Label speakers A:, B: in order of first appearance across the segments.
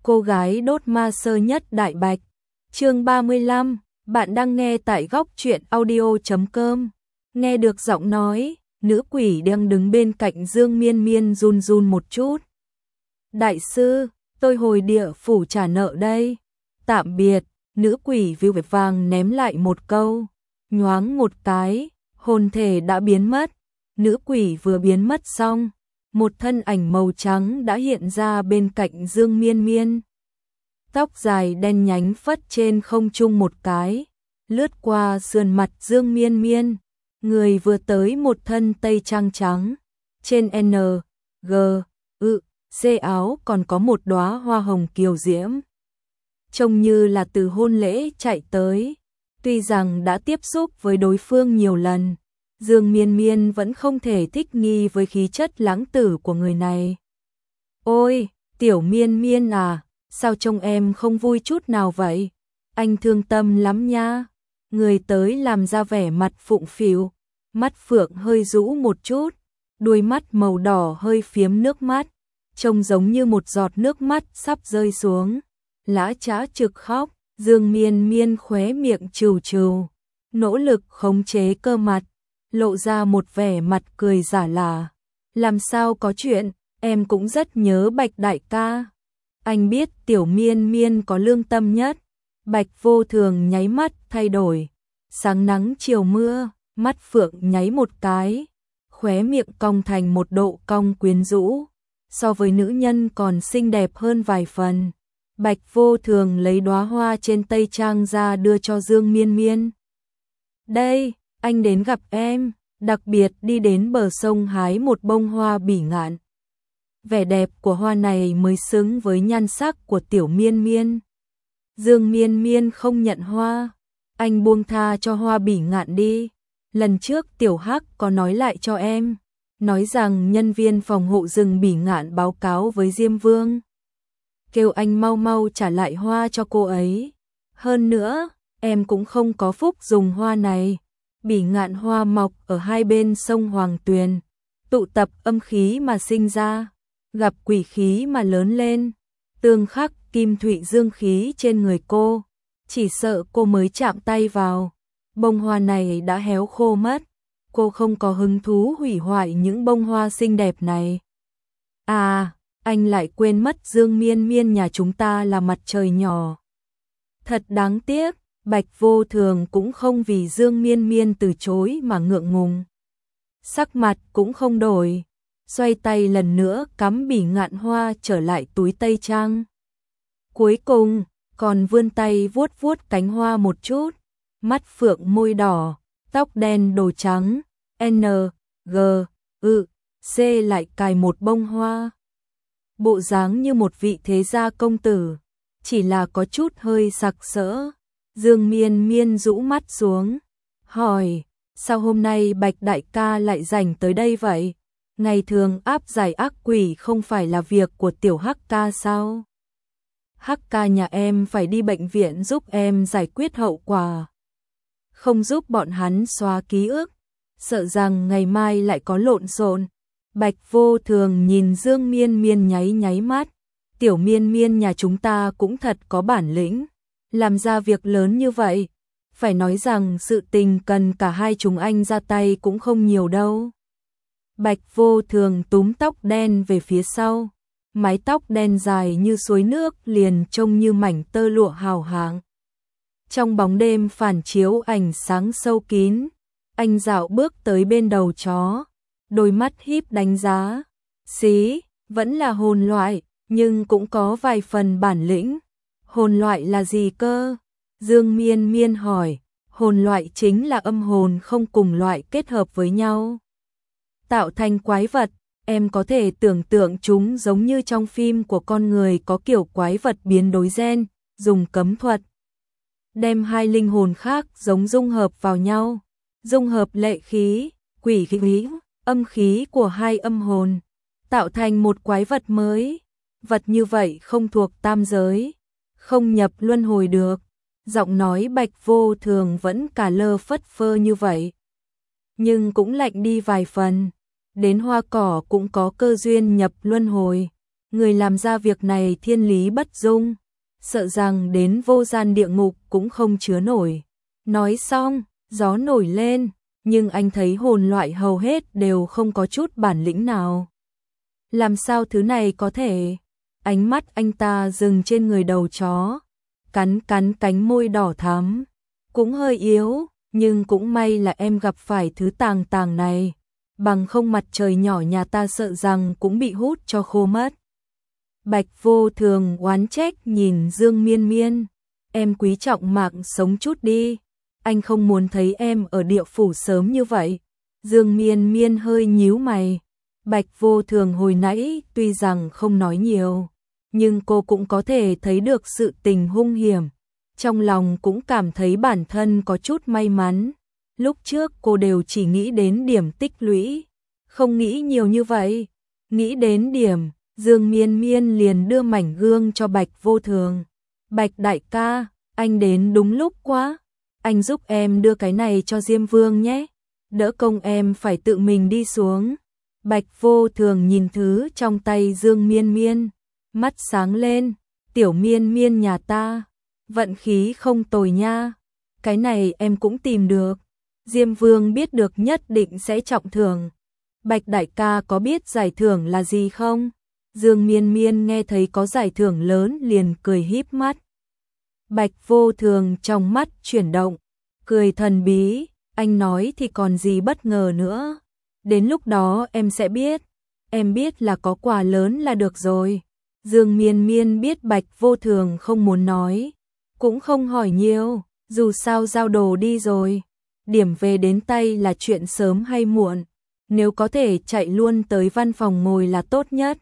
A: cô gái đốt ma sơ nhất đại bạch. Chương 35, bạn đang nghe tại góc truyện audio.com. Nghe được giọng nói, nữ quỷ đang đứng bên cạnh Dương Miên Miên run run một chút. Đại sư, tôi hồi địa phủ trả nợ đây. Tạm biệt, nữ quỷ view vẹp vàng ném lại một câu. Nhoáng một cái, hồn thể đã biến mất. Nữ quỷ vừa biến mất xong, một thân ảnh màu trắng đã hiện ra bên cạnh Dương Miên Miên. Tóc dài đen nhánh phất trên không trung một cái, lướt qua sườn mặt Dương Miên Miên. Người vừa tới một thân tây trang trắng, trên N, G, C áo còn có một đóa hoa hồng kiều diễm. Trông như là từ hôn lễ chạy tới. Tuy rằng đã tiếp xúc với đối phương nhiều lần, Dương Miên Miên vẫn không thể thích nghi với khí chất lãng tử của người này. Ôi, tiểu Miên Miên à, sao trông em không vui chút nào vậy? Anh thương tâm lắm nha. Người tới làm ra vẻ mặt phụng phịu, mắt phượng hơi rũ một chút, đuôi mắt màu đỏ hơi phiếm nước mắt, trông giống như một giọt nước mắt sắp rơi xuống. Lã chã trực khóc, Dương Miên Miên khóe miệng trừ trừ, nỗ lực khống chế cơ mặt, lộ ra một vẻ mặt cười giả lả. Làm sao có chuyện, em cũng rất nhớ Bạch đại ca. Anh biết tiểu Miên Miên có lương tâm nhất. Bạch Vô Thường nháy mắt thay đổi. Sáng nắng chiều mưa, mắt phượng nháy một cái, khóe miệng cong thành một độ cong quyến rũ, so với nữ nhân còn xinh đẹp hơn vài phần. Bạch Vô Thường lấy đóa hoa trên tây trang ra đưa cho Dương Miên Miên. Đây, anh đến gặp em, đặc biệt đi đến bờ sông hái một bông hoa bỉ ngạn. Vẻ đẹp của hoa này mới xứng với nhan sắc của tiểu Miên Miên. Dương Miên Miên không nhận hoa, anh buông tha cho hoa bỉ ngạn đi. Lần trước tiểu Hắc có nói lại cho em, nói rằng nhân viên phòng hộ rừng bỉ ngạn báo cáo với Diêm Vương, kêu anh mau mau trả lại hoa cho cô ấy. Hơn nữa, em cũng không có phúc dùng hoa này. Bỉ ngạn hoa mọc ở hai bên sông Hoàng Tuyền, tụ tập âm khí mà sinh ra, gặp quỷ khí mà lớn lên, tương khắc kim thủy dương khí trên người cô. Chỉ sợ cô mới chạm tay vào, bông hoa này đã héo khô mất. Cô không có hứng thú hủy hoại những bông hoa xinh đẹp này. À, anh lại quên mất Dương Miên Miên nhà chúng ta là mặt trời nhỏ. Thật đáng tiếc, Bạch Vô Thường cũng không vì Dương Miên Miên từ chối mà ngượng ngùng. Sắc mặt cũng không đổi, xoay tay lần nữa cắm bỉ ngạn hoa trở lại túi tây trang. Cuối cùng, còn vươn tay vuốt vuốt cánh hoa một chút, mắt phượng môi đỏ, tóc đen đồ trắng, N, G, C lại cài một bông hoa. Bộ dáng như một vị thế gia công tử, chỉ là có chút hơi sặc sỡ. Dương Miên Miên rũ mắt xuống, hỏi, sao hôm nay Bạch đại ca lại rảnh tới đây vậy? Ngày thường áp giải ác quỷ không phải là việc của tiểu Hắc ca sao? Hắc ca nhà em phải đi bệnh viện giúp em giải quyết hậu quả, không giúp bọn hắn xóa ký ức, sợ rằng ngày mai lại có lộn xộn. Bạch Vô Thường nhìn Dương Miên Miên nháy nháy mắt, tiểu Miên Miên nhà chúng ta cũng thật có bản lĩnh, làm ra việc lớn như vậy. Phải nói rằng sự tình cần cả hai chúng anh ra tay cũng không nhiều đâu. Bạch Vô Thường túm tóc đen về phía sau, mái tóc đen dài như suối nước liền trông như mảnh tơ lụa hào hạng. Trong bóng đêm phản chiếu ánh sáng sâu kín, anh dạo bước tới bên đầu chó, đôi mắt híp đánh giá. Xí, vẫn là hồn loại, nhưng cũng có vài phần bản lĩnh. Hồn loại là gì cơ? Dương Miên Miên hỏi. Hồn loại chính là âm hồn không cùng loại kết hợp với nhau, tạo thành quái vật. Em có thể tưởng tượng chúng giống như trong phim của con người có kiểu quái vật biến đổi gen, dùng cấm thuật đem hai linh hồn khác giống dung hợp vào nhau, dung hợp lệ khí, quỷ khí, âm khí của hai âm hồn, tạo thành một quái vật mới. Vật như vậy không thuộc tam giới, không nhập luân hồi được. Giọng nói Bạch Vô Thường vẫn cả lơ phất phơ như vậy, nhưng cũng lạnh đi vài phần. Đến hoa cỏ cũng có cơ duyên nhập luân hồi, Người làm ra việc này thiên lý bất dung, sợ rằng đến vô gian địa ngục cũng không chứa nổi. Nói xong, gió nổi lên, nhưng anh thấy hồn loại hầu hết đều không có chút bản lĩnh nào. Làm sao thứ này có thể? Ánh mắt anh ta dừng trên người đầu chó, cắn cánh môi đỏ thắm, cũng hơi yếu, nhưng cũng may là em gặp phải thứ tàng này, bằng không mặt trời nhỏ nhà ta sợ rằng cũng bị hút cho khô mất. Bạch Vô Thường oán trách nhìn Dương Miên Miên, em quý trọng mạng sống chút đi, anh không muốn thấy em ở địa phủ sớm như vậy. Dương Miên Miên hơi nhíu mày. Bạch Vô Thường hồi nãy tuy rằng không nói nhiều, nhưng cô cũng có thể thấy được sự tình hung hiểm. Trong lòng cũng cảm thấy bản thân có chút may mắn. Lúc trước cô đều chỉ nghĩ đến điểm tích lũy, không nghĩ nhiều như vậy. Nghĩ đến điểm, Dương Miên Miên liền đưa mảnh gương cho Bạch Vô Thường. Bạch đại ca, anh đến đúng lúc quá. Anh giúp em đưa cái này cho Diêm Vương nhé. Đỡ công em phải tự mình đi xuống. Bạch Vô Thường nhìn thứ trong tay Dương Miên Miên, mắt sáng lên, tiểu Miên Miên nhà ta, vận khí không tồi nha, cái này em cũng tìm được, Diêm Vương biết được nhất định sẽ trọng thưởng. Bạch đại ca có biết giải thưởng là gì không? Dương Miên Miên nghe thấy có giải thưởng lớn liền cười híp mắt. Bạch Vô Thường trong mắt chuyển động, cười thần bí, anh nói thì còn gì bất ngờ nữa. Đến lúc đó em sẽ biết, em biết là có quà lớn là được rồi. Dương Miên Miên biết Bạch Vô Thường không muốn nói, cũng không hỏi nhiều, dù sao giao đồ đi rồi. Điểm về đến tay là chuyện sớm hay muộn, nếu có thể chạy luôn tới văn phòng ngồi là tốt nhất.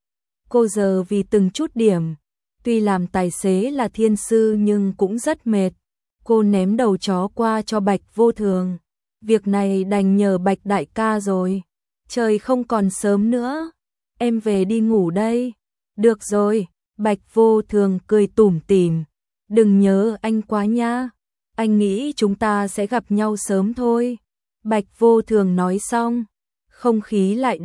A: Cô giờ vì từng chút điểm, tuy làm tài xế là thiên sư nhưng cũng rất mệt. Cô ném đầu chó qua cho Bạch Vô Thường. Việc này đành nhờ Bạch đại ca rồi. Trời không còn sớm nữa, em về đi ngủ đây. Được rồi, Bạch Vô Thường cười tủm tỉm. Đừng nhớ anh quá nha, anh nghĩ chúng ta sẽ gặp nhau sớm thôi. Bạch Vô Thường nói xong, không khí lại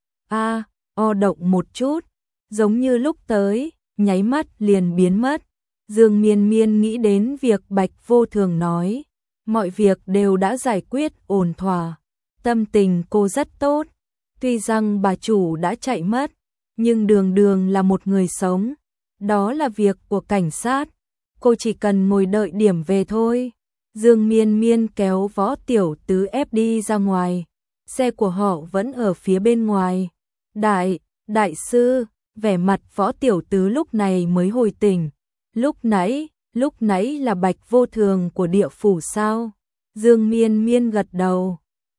A: động một chút, giống như lúc tới, nháy mắt liền biến mất. Dương Miên Miên nghĩ đến việc Bạch Vô Thường nói, mọi việc đều đã giải quyết ổn thỏa, tâm tình cô rất tốt. Tuy rằng bà chủ đã chạy mất, nhưng Đường Đường là một người sống, đó là việc của cảnh sát, cô chỉ cần ngồi đợi điểm về thôi. Dương Miên Miên kéo Võ Tiểu Tứ ép đi ra ngoài, xe của họ vẫn ở phía bên ngoài. Đại sư, vẻ mặt Võ Tiểu Tứ lúc này mới hồi tỉnh. Lúc nãy là Bạch Vô Thường của địa phủ sao? Dương Miên Miên gật đầu.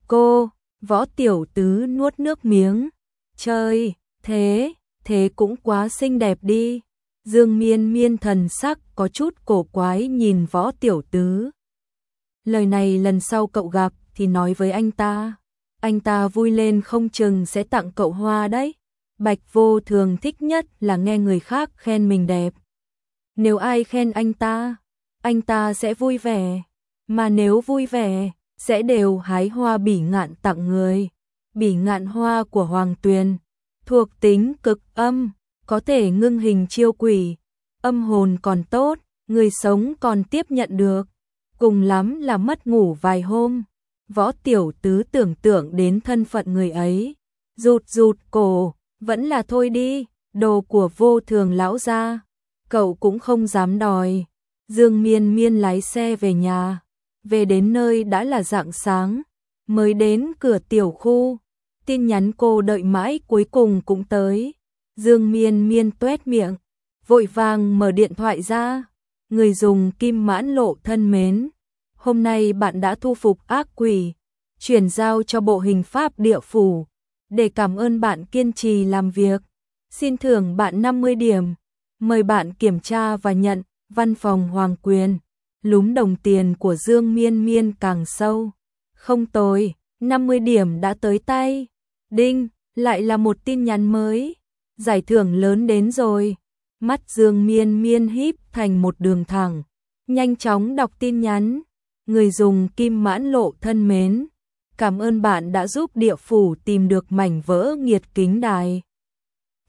A: Võ Tiểu Tứ nuốt nước miếng. Trời, thế cũng quá xinh đẹp đi. Dương Miên Miên thần sắc có chút cổ quái nhìn Võ Tiểu Tứ. Lời này lần sau cậu gặp thì nói với anh ta vui lên không chừng sẽ tặng cậu hoa đấy. Bạch Vô Thường thích nhất là nghe người khác khen mình đẹp. Nếu ai khen anh ta sẽ vui vẻ, mà nếu vui vẻ, sẽ đều hái hoa bỉ ngạn tặng người. Bỉ ngạn hoa của Hoàng Tuyền, thuộc tính cực âm, có thể ngưng hình chiêu quỷ, âm hồn còn tốt, người sống còn tiếp nhận được, cùng lắm là mất ngủ vài hôm. Võ Tiểu Tứ tưởng tượng đến thân phận người ấy, rụt cổ, vẫn là thôi đi, đồ của Vô Thường lão gia, cậu cũng không dám đòi. Dương Miên Miên lái xe về nhà, về đến nơi đã là rạng sáng, mới đến cửa tiểu khu, tin nhắn cô đợi mãi cuối cùng cũng tới. Dương Miên Miên tuét miệng, vội vàng mở điện thoại ra. Người dùng Kim Mãn Lộ thân mến, hôm nay bạn đã thu phục ác quỷ, chuyển giao cho bộ hình pháp địa phủ. Để cảm ơn bạn kiên trì làm việc, xin thưởng bạn 50 điểm. Mời bạn kiểm tra và nhận. Văn phòng Hoàng Quyền. Lúm đồng tiền của Dương Miên Miên càng sâu. Không tồi, 50 điểm đã tới tay. Đinh, lại là một tin nhắn mới. Giải thưởng lớn đến rồi. Mắt Dương Miên Miên híp thành một đường thẳng, nhanh chóng đọc tin nhắn. Người dùng Kim Mãn Lộ thân mến, cảm ơn bạn đã giúp địa phủ tìm được mảnh vỡ nghiệt kính đài.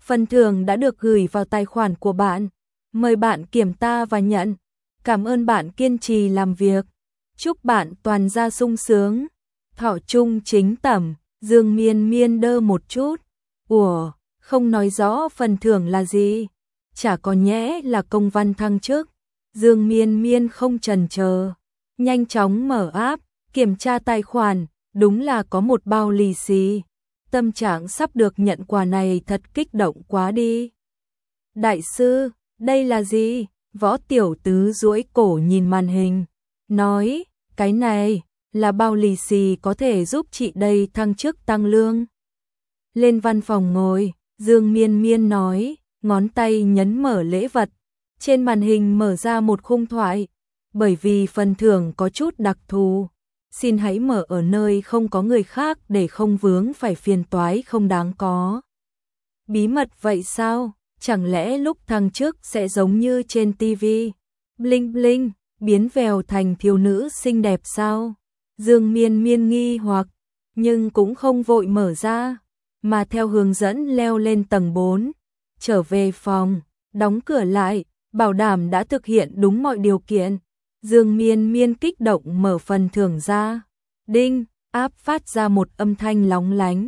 A: Phần thưởng đã được gửi vào tài khoản của bạn. Mời bạn kiểm tra và nhận. Cảm ơn bạn kiên trì làm việc. Chúc bạn toàn gia sung sướng. Thọ trung chính tẩm. Dương Miên Miên đơ một chút. Ủa, không nói rõ phần thưởng là gì? Chả có nhẽ là công văn thăng chức. Dương Miên Miên không chần chờ, nhanh chóng mở app, kiểm tra tài khoản, đúng là có một bao lì xì. Tâm trạng sắp được nhận quà này thật kích động quá đi. Đại sư, đây là gì? Võ Tiểu Tứ duỗi cổ nhìn màn hình, nói, cái này là bao lì xì có thể giúp chị đây thăng chức tăng lương. Lên văn phòng ngồi, Dương Miên Miên nói, ngón tay nhấn mở lễ vật. Trên màn hình mở ra một khung thoại, bởi vì phần thưởng có chút đặc thù. Xin hãy mở ở nơi không có người khác để không vướng phải phiền toái không đáng có. Bí mật vậy sao? Chẳng lẽ lúc thăng chức sẽ giống như trên TV? Bling bling, biến vèo thành thiếu nữ xinh đẹp sao? Dương Miên Miên nghi hoặc, nhưng cũng không vội mở ra, mà theo hướng dẫn leo lên tầng 4, trở về phòng, đóng cửa lại, bảo đảm đã thực hiện đúng mọi điều kiện. Dương Miên Miên kích động mở phần thưởng ra. Đinh, áp phát ra một âm thanh lóng lánh.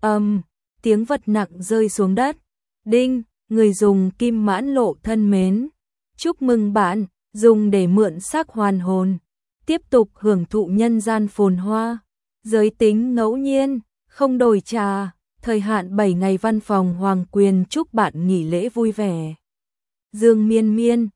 A: Tiếng vật nặng rơi xuống đất. Đinh, người dùng Kim Mãn Lộ thân mến. Chúc mừng bạn, dùng để mượn xác hoàn hồn. Tiếp tục hưởng thụ nhân gian phồn hoa. Giới tính ngẫu nhiên, không đổi trà. Thời hạn 7 ngày văn phòng Hoàng Quyền chúc bạn nghỉ lễ vui vẻ. Dương Miên Miên,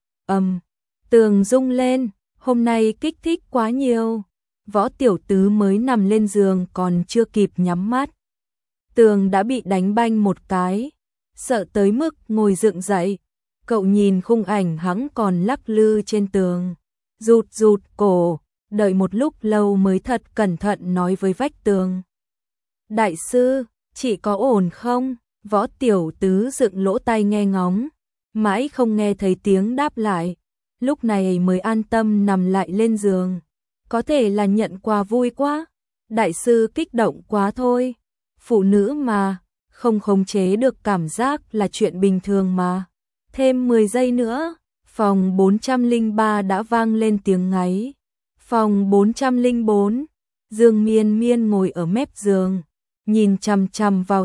A: tường rung lên, hôm nay kích thích quá nhiều. Võ Tiểu Tứ mới nằm lên giường còn chưa kịp nhắm mắt. Tường đã bị đánh banh một cái, sợ tới mức ngồi dựng dậy. Cậu nhìn khung ảnh hắn còn lắc lư trên tường, rụt cổ, đợi một lúc lâu mới thật cẩn thận nói với vách tường. Đại sư, chị có ổn không? Võ Tiểu Tứ dựng lỗ tai nghe ngóng, mãi không nghe thấy tiếng đáp lại, lúc này mới an tâm nằm lại lên giường. Có thể là nhận quà vui quá, đại sư kích động quá thôi. Phụ nữ mà, không khống chế được cảm giác là chuyện bình thường mà. Thêm 10 giây nữa, phòng 403 đã vang lên tiếng ngáy. Phòng 404, Dương Miên Miên ngồi ở mép giường, nhìn chằm chằm vào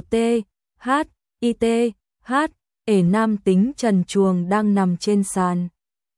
A: nam tính trần truồng đang nằm trên sàn.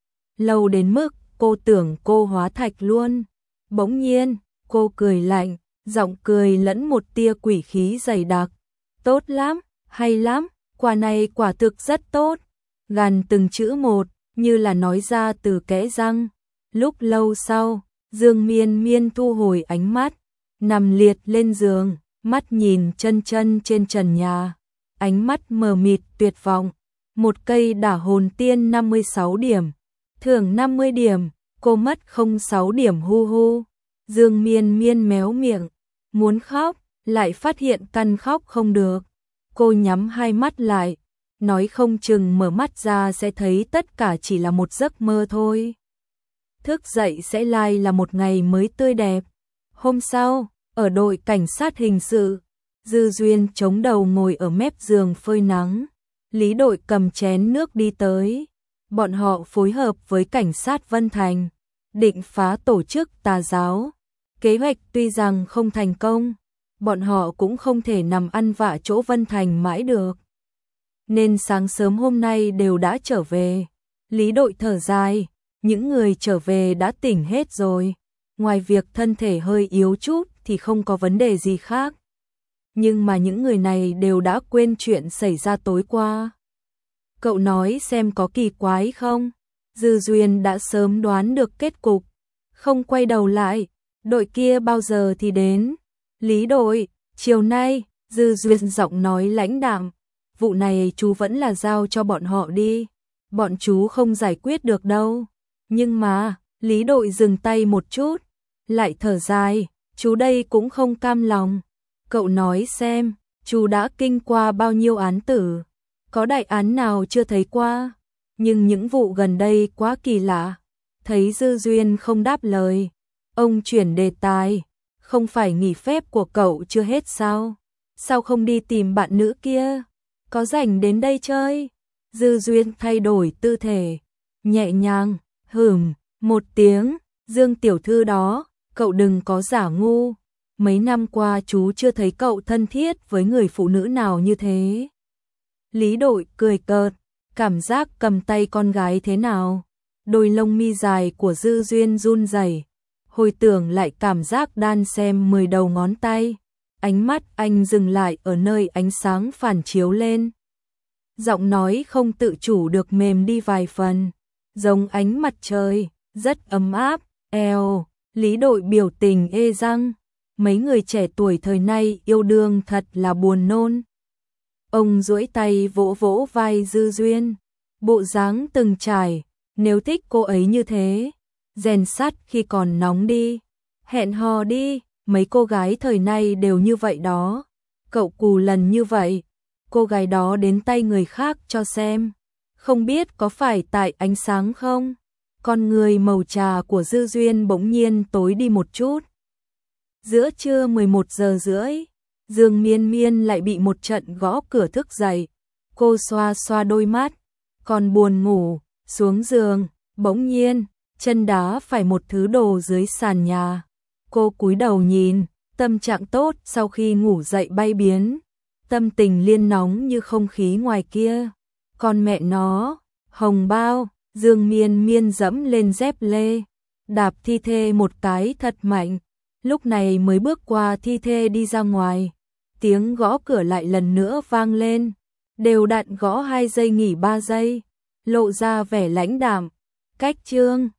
A: Lâu đến mức cô tưởng cô hóa thạch luôn. Bỗng nhiên, cô cười lạnh, giọng cười lẫn một tia quỷ khí dày đặc. Tốt lắm, hay lắm, quà này quả thực rất tốt. Gằn từng chữ một, như là nói ra từ kẽ răng. Lúc lâu sau, Dương Miên Miên thu hồi ánh mắt, nằm liệt lên giường, mắt nhìn chân trên trần nhà. Ánh mắt mờ mịt tuyệt vọng. Một cây đả hồn tiên 56 điểm. Thưởng 50 điểm, cô mất 06 điểm hu hu. Dương Miên Miên méo miệng, muốn khóc, lại phát hiện căn khóc không được. Cô nhắm hai mắt lại, nói không chừng mở mắt ra sẽ thấy tất cả chỉ là một giấc mơ thôi. Thức dậy sẽ lại là một ngày mới tươi đẹp. Hôm sau, ở đội cảnh sát hình sự, Dư Duyên chống đầu ngồi ở mép giường phơi nắng. Lý đội cầm chén nước đi tới. Bọn họ phối hợp với cảnh sát Vân Thành, định phá tổ chức tà giáo. Kế hoạch tuy rằng không thành công, bọn họ cũng không thể nằm ăn vạ chỗ Vân Thành mãi được. Nên sáng sớm hôm nay đều đã trở về. Lý đội thở dài, những người trở về đã tỉnh hết rồi. Ngoài việc thân thể hơi yếu chút thì không có vấn đề gì khác. Nhưng mà những người này đều đã quên chuyện xảy ra tối qua. Cậu nói xem có kỳ quái không? Dư Duyên đã sớm đoán được kết cục. Không quay đầu lại, đội kia bao giờ thì đến? Lý đội, chiều nay, Dư Duyên giọng nói lãnh đạm. Vụ này chú vẫn là giao cho bọn họ đi. Bọn chú không giải quyết được đâu. Nhưng mà, Lý đội dừng tay một chút, lại thở dài, chú đây cũng không cam lòng. Cậu nói xem, chú đã kinh qua bao nhiêu án tử, có đại án nào chưa thấy qua, nhưng những vụ gần đây quá kỳ lạ. Thấy Dư Duyên không đáp lời, ông chuyển đề tài, không phải nghỉ phép của cậu chưa hết sao? Sao không đi tìm bạn nữ kia? có rảnh đến đây chơi? Dư Duyên thay đổi tư thể, nhẹ nhàng, một tiếng, Dương tiểu thư đó, cậu đừng có giả ngu. Mấy năm qua chú chưa thấy cậu thân thiết với người phụ nữ nào như thế. Lý Đội cười cợt, cảm giác cầm tay con gái thế nào? Đôi lông mi dài của Dư Duyên run rẩy, hồi tưởng lại cảm giác đan xem 10 đầu ngón tay. Ánh mắt anh dừng lại ở nơi ánh sáng phản chiếu lên. Giọng nói không tự chủ được mềm đi vài phần, giống ánh mặt trời, rất ấm áp. Lý Đội biểu tình ê răng, mấy người trẻ tuổi thời nay yêu đương thật là buồn nôn. Ông duỗi tay vỗ vỗ vai Dư Duyên, bộ dáng từng trải, nếu thích cô ấy như thế, rèn sắt khi còn nóng đi, hẹn hò đi, mấy cô gái thời nay đều như vậy đó. Cậu cù lần như vậy, cô gái đó đến tay người khác cho xem, không biết có phải tại ánh sáng không? Con người màu trà của Dư Duyên bỗng nhiên tối đi một chút. Giữa trưa 11 giờ rưỡi, Dương Miên Miên lại bị một trận gõ cửa thức dậy. Cô xoa xoa đôi mắt, còn buồn ngủ, xuống giường, bỗng nhiên, chân đá phải một thứ đồ dưới sàn nhà. Cô cúi đầu nhìn, tâm trạng tốt sau khi ngủ dậy bay biến, tâm tình liên nóng như không khí ngoài kia. Con mẹ nó, hồng bao, Dương Miên Miên dẫm lên dép lê, đạp thi thê một cái thật mạnh, lúc này mới bước qua thi thê đi ra ngoài. Tiếng gõ cửa lại lần nữa vang lên, đều đặn gõ 2 giây nghỉ 3 giây, lộ ra vẻ lãnh đạm. Cách Trương